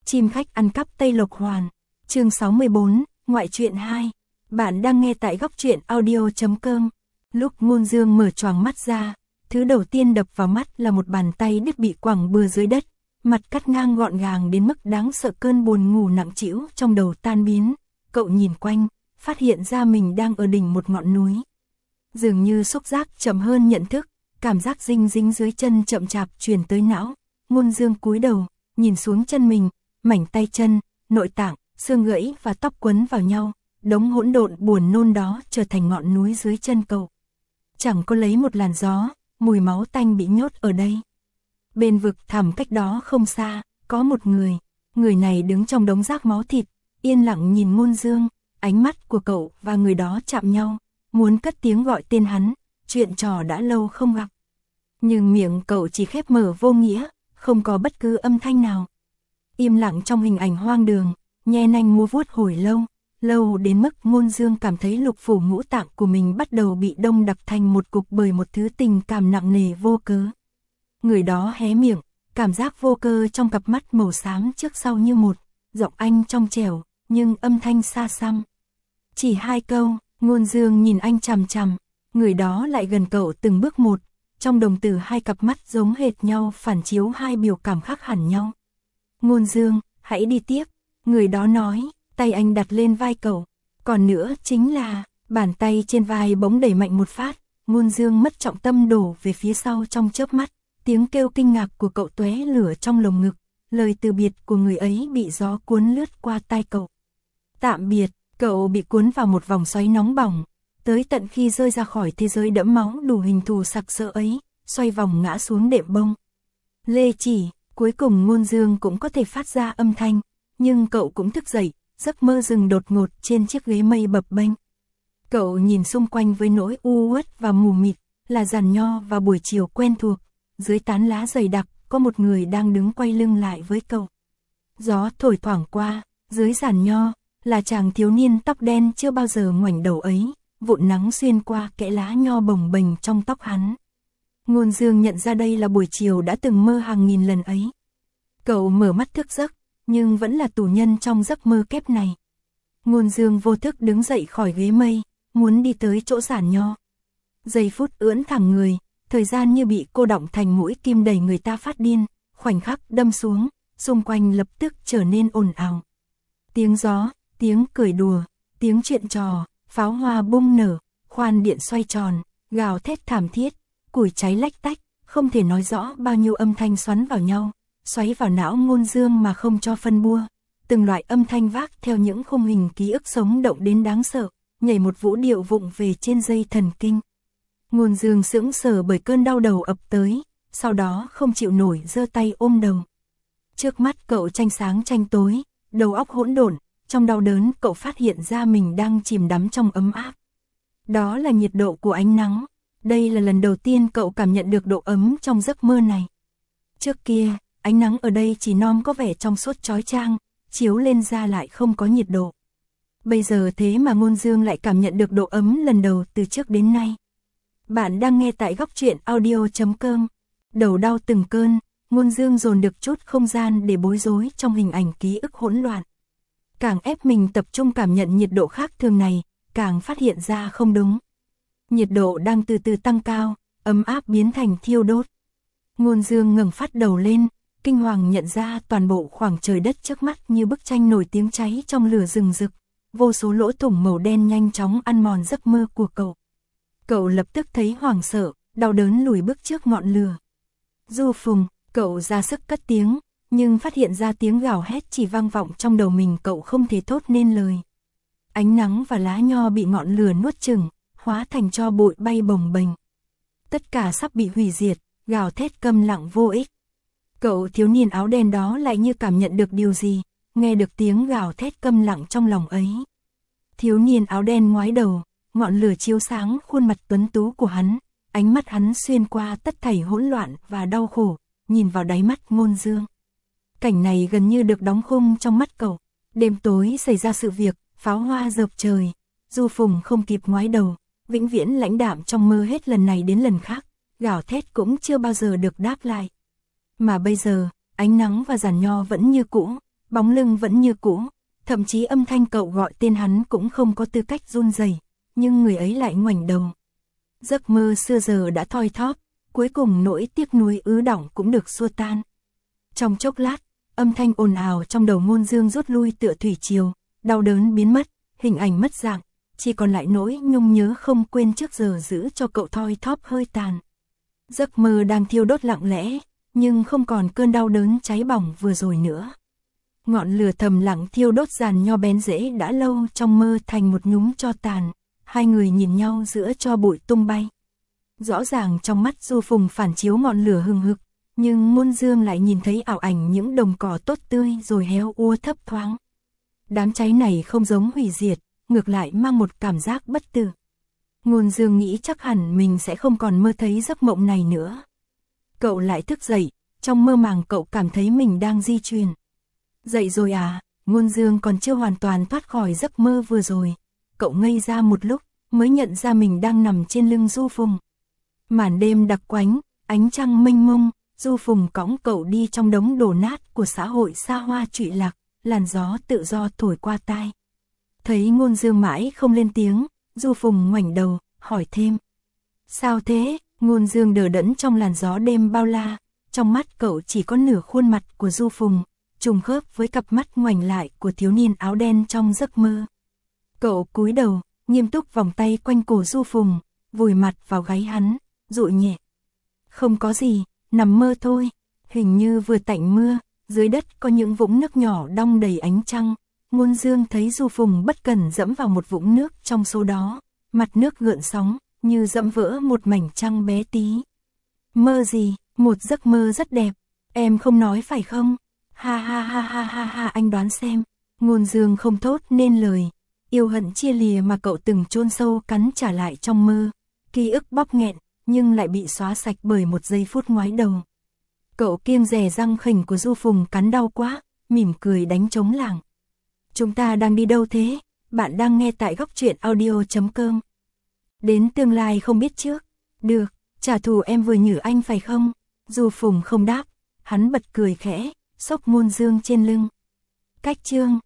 Chim khách ăn cắp Tây Lộc Hoàn. Chương 64, ngoại truyện 2. Bạn đang nghe tại góc truyện audio.com. Lúc Ngôn Dương mở choàng mắt ra, thứ đầu tiên đập vào mắt là một bàn tay đứt bị quẳng bừa dưới đất, mặt cắt ngang gọn gàng đến mức đáng sợ, cơn buồn ngủ nặng trĩu trong đầu tan biến. Cậu nhìn quanh, phát hiện ra mình đang ở đỉnh một ngọn núi. Dường như xúc giác chậm hơn nhận thức, cảm giác dinh dính dưới chân chậm chạp truyền tới não. Ngôn Dương cúi đầu, nhìn xuống chân mình, mảnh tay chân, nội tạng, xương gãy và tóc quấn vào nhau, đống hỗn độn buồn nôn đó trở thành ngọn núi dưới chân cậu. Chẳng có lấy một làn gió, mùi máu tanh bị nhốt ở đây. Bên vực thẳm cách đó không xa, có một người này đứng trong đống rác máu thịt, yên lặng nhìn Ngôn Dương. Ánh mắt của cậu và người đó chạm nhau, muốn cất tiếng gọi tên hắn, chuyện trò đã lâu không gặp. Nhưng miệng cậu chỉ khép mở vô nghĩa, không có bất cứ âm thanh nào. Im lặng trong hình ảnh hoang đường, nhe nanh múa vuốt hồi lâu đến mức Ngôn Dương cảm thấy lục phủ ngũ tạng của mình bắt đầu bị đông đặc thành một cục bởi một thứ tình cảm nặng nề vô cớ. Người đó hé miệng, cảm giác vô cơ trong cặp mắt màu xám trước sau như một, giọng anh trong trẻo, nhưng âm thanh xa xăm. Chỉ 2 câu, Ngôn Dương nhìn anh chằm chằm, người đó lại gần cậu từng bước một, trong đồng tử hai cặp mắt giống hệt nhau phản chiếu hai biểu cảm khác hẳn nhau. Ngôn Dương, hãy đi tiếp, người đó nói, tay anh đặt lên vai cậu. Còn nữa chính là, bàn tay trên vai bỗng đẩy mạnh một phát, Ngôn Dương mất trọng tâm đổ về phía sau trong chớp mắt, tiếng kêu kinh ngạc của cậu tóe lửa trong lồng ngực, lời từ biệt của người ấy bị gió cuốn lướt qua tai cậu. Tạm biệt, cậu bị cuốn vào một vòng xoáy nóng bỏng, tới tận khi rơi ra khỏi thế giới đẫm máu đủ hình thù sặc sỡ ấy, xoay vòng ngã xuống đệm bông. Lê chỉ, cuối cùng Ngôn Dương cũng có thể phát ra âm thanh, nhưng cậu cũng thức dậy, giấc mơ dừng đột ngột trên chiếc ghế mây bập bênh. Cậu nhìn xung quanh với nỗi u uất và mù mịt, là giàn nho và buổi chiều quen thuộc, dưới tán lá dày đặc, có một người đang đứng quay lưng lại với cậu. Gió thổi thoảng qua, dưới giàn nho, là chàng thiếu niên tóc đen chưa bao giờ ngoảnh đầu ấy, vụn nắng xuyên qua kẽ lá nho bồng bềnh trong tóc hắn. Ngôn Dương nhận ra đây là buổi chiều đã từng mơ hàng nghìn lần ấy. Cậu mở mắt thức giấc, nhưng vẫn là tù nhân trong giấc mơ kép này. Ngôn Dương vô thức đứng dậy khỏi ghế mây, muốn đi tới chỗ giàn nho. Giây phút ưỡn thẳng người, thời gian như bị cô đọng thành mũi kim đẩy người ta phát điên, khoảnh khắc đâm xuống, xung quanh lập tức trở nên ồn ào. Tiếng gió, tiếng cười đùa, tiếng chuyện trò, pháo hoa bung nở, khoan điện xoay tròn, gào thét thảm thiết, củi cháy lách tách, không thể nói rõ bao nhiêu âm thanh xoắn vào nhau, xoáy vào não Ngôn Dương mà không cho phân bua. Từng loại âm thanh vác theo những khung hình ký ức sống động đến đáng sợ, nhảy một vũ điệu vụng về trên dây thần kinh. Ngôn Dương sững sờ bởi cơn đau đầu ập tới, sau đó không chịu nổi giơ tay ôm đầu. Trước mắt cậu tranh sáng tranh tối, đầu óc hỗn độn, trong đau đớn cậu phát hiện ra mình đang chìm đắm trong ấm áp. Đó là nhiệt độ của ánh nắng, đây là lần đầu tiên cậu cảm nhận được độ ấm trong giấc mơ này. Trước kia, ánh nắng ở đây chỉ non có vẻ trong suốt chói chang, chiếu lên da lại không có nhiệt độ. Bây giờ thế mà Ngôn Dương lại cảm nhận được độ ấm lần đầu từ trước đến nay. Bạn đang nghe tại góc truyện audio.com. Đầu đau từng cơn, Ngôn Dương dồn được chút không gian để bối rối trong hình ảnh ký ức hỗn loạn. Càng ép mình tập trung cảm nhận nhiệt độ khác thường này, càng phát hiện ra không đúng. Nhiệt độ đang từ từ tăng cao, ấm áp biến thành thiêu đốt. Ngôn Dương ngẩng phát đầu lên, kinh hoàng nhận ra toàn bộ khoảng trời đất trước mắt như bức tranh nổi tiếng cháy trong lửa rừng rực, vô số lỗ thủng màu đen nhanh chóng ăn mòn giấc mơ của cậu. Cậu lập tức thấy hoảng sợ, đau đớn lùi bước trước ngọn lửa. Du Phùng, cậu ra sức cất tiếng, nhưng phát hiện ra tiếng gào hét chỉ vang vọng trong đầu mình, cậu không thể thốt nên lời. Ánh nắng và lá nho bị ngọn lửa nuốt chửng, hóa thành tro bụi bay bồng bềnh. Tất cả sắp bị hủy diệt, gào thét câm lặng vô ích. Cậu thiếu niên áo đen đó lại như cảm nhận được điều gì, nghe được tiếng gào thét câm lặng trong lòng ấy. Thiếu niên áo đen ngoái đầu, ngọn lửa chiếu sáng khuôn mặt tuấn tú của hắn, ánh mắt hắn xuyên qua tất thảy hỗn loạn và đau khổ, nhìn vào đáy mắt Ngôn Dương. Cảnh này gần như được đóng khung trong mắt cậu. Đêm tối xảy ra sự việc, pháo hoa rợp trời, Du Phùng không kịp ngoái đầu, vĩnh viễn lãnh đạm trong mơ hết lần này đến lần khác, gào thét cũng chưa bao giờ được đáp lại. Mà bây giờ, ánh nắng và giàn nho vẫn như cũ, bóng lưng vẫn như cũ, thậm chí âm thanh cậu gọi tên hắn cũng không có tư cách run rẩy, nhưng người ấy lại ngoảnh đầu. Giấc mơ xưa giờ đã thoi thóp, cuối cùng nỗi tiếc nuối ứ đọng cũng được xua tan. Trong chốc lát, âm thanh ồn ào trong đầu Ngôn Dương rút lui tựa thủy triều, đau đớn biến mất, hình ảnh mất dạng, chỉ còn lại nỗi nhung nhớ không quên trước giờ giữ cho cậu thoi thóp hơi tàn. Giấc mơ đang thiêu đốt lặng lẽ, nhưng không còn cơn đau đớn cháy bỏng vừa rồi nữa. Ngọn lửa thầm lặng thiêu đốt giàn nho bén rễ đã lâu trong mơ thành một nhúm tro tàn, hai người nhìn nhau giữa tro bụi tung bay. Rõ ràng trong mắt Du Phùng phản chiếu ngọn lửa hừng hực, nhưng Ngôn Dương lại nhìn thấy ảo ảnh những đồng cỏ tốt tươi rồi héo úa thấp thoáng. Đám cháy này không giống hủy diệt, ngược lại mang một cảm giác bất tử. Ngôn Dương nghĩ chắc hẳn mình sẽ không còn mơ thấy giấc mộng này nữa. Cậu lại thức dậy, trong mơ màng cậu cảm thấy mình đang di chuyển. Dậy rồi à? Ngôn Dương còn chưa hoàn toàn thoát khỏi giấc mơ vừa rồi. Cậu ngây ra một lúc, mới nhận ra mình đang nằm trên lưng Du Phùng. Màn đêm đặc quánh, ánh trăng mênh mông, Du Phùng cõng cậu đi trong đống đổ nát của xã hội xa hoa trụy lạc, làn gió tự do thổi qua tai. Thấy Ngôn Dương mãi không lên tiếng, Du Phùng ngoảnh đầu, hỏi thêm. Sao thế? Ngôn Dương đờ đẫn trong làn gió đêm bao la, trong mắt cậu chỉ có nửa khuôn mặt của Du Phùng, trùng khớp với cặp mắt ngoảnh lại của thiếu niên áo đen trong giấc mơ. Cậu cúi đầu, nghiêm túc vòng tay quanh cổ Du Phùng, vùi mặt vào gáy hắn, dụi nhẹ. Không có gì, nằm mơ thôi. Hình như vừa tạnh mưa, dưới đất có những vũng nước nhỏ đong đầy ánh trăng. Ngôn Dương thấy Du Phùng bất cẩn dẫm vào một vũng nước trong số đó, mặt nước gợn sóng, như dẫm vỡ một mảnh trăng bé tí. Mơ gì? Một giấc mơ rất đẹp. Em không nói phải không? Ha ha ha ha ha ha, anh đoán xem. Ngôn Dương không thốt nên lời. Yêu hận chia lìa mà cậu từng chôn sâu cắn trả lại trong mơ. Ký ức bóp nghẹn, nhưng lại bị xóa sạch bởi một giây phút ngoái đầu. Cậu kiêng dè răng khỉnh của Du Phùng cắn đau quá, mỉm cười đánh trống lảng. Chúng ta đang đi đâu thế? Bạn đang nghe tại Góc Truyện Audio.com. Đến tương lai không biết trước. Được, trả thù em vừa nhử anh phải không? Du Phùng không đáp, hắn bật cười khẽ, xốc Ngôn Dương trên lưng. Cách chương